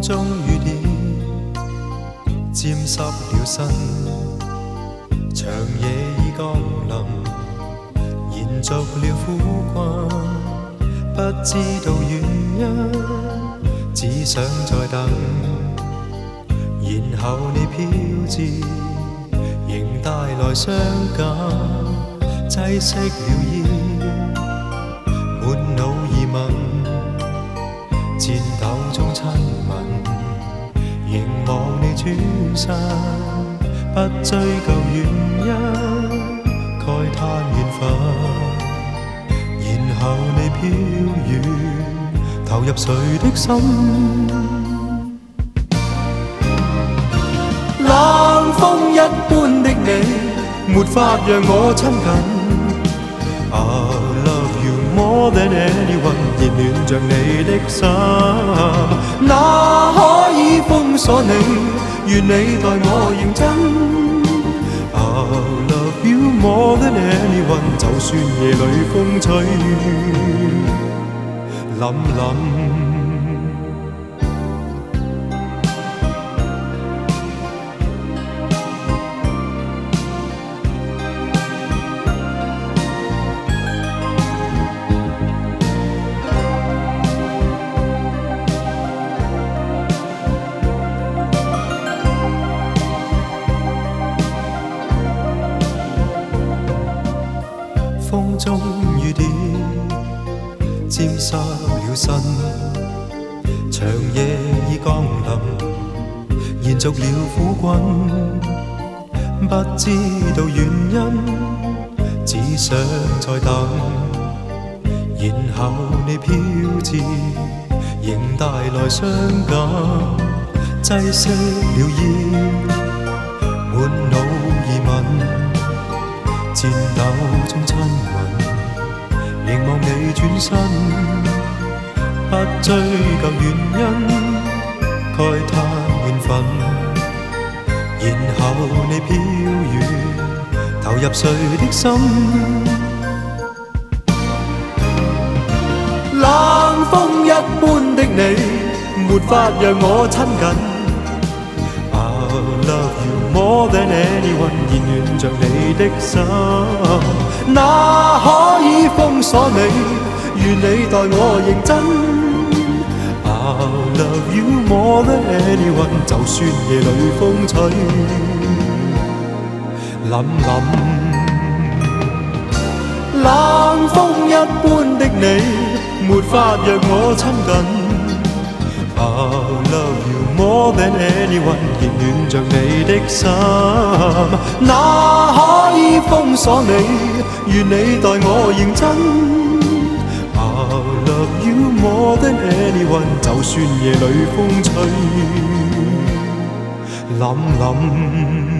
中雨點沾濕了身，長夜已降臨，延續了苦困，不知道原因，只想再等，然後你飄至，仍帶來傷感，擠熄了煙，滿腦疑問，顫抖中親吻，凝望你轉身，不追究原因，慨嘆緣分，然後你飄遠，投入誰的心？冷風一般的你，沒法讓我親近。I love you more than anyone， 熱戀着你的心，哪可以封鎖你？願你待我認真。I love you more than anyone， 就算夜裏風吹凜凜。風中雨點沾濕了身，長夜已降臨，延續了苦困，不知道原因，只想再等，然後你飄至，仍帶來傷感，擠熄了煙，滿腦疑問，顫抖中親吻，凝望你轉身，不追究原因，慨嘆緣分，然後你飄遠，投入誰的心？冷風一般的你，沒法讓我親近。I love you more than anyone， 熱戀着你的心，哪可以封鎖你？願你待我認真。I love you more than anyone， 就算夜裏風吹凜凜。冷風一般的你，沒法讓我親近。I love you more than anyone， 熱戀着你的心，哪可以封鎖你？願你待我認真。I love you more than anyone， 就算夜裏風吹凜凜。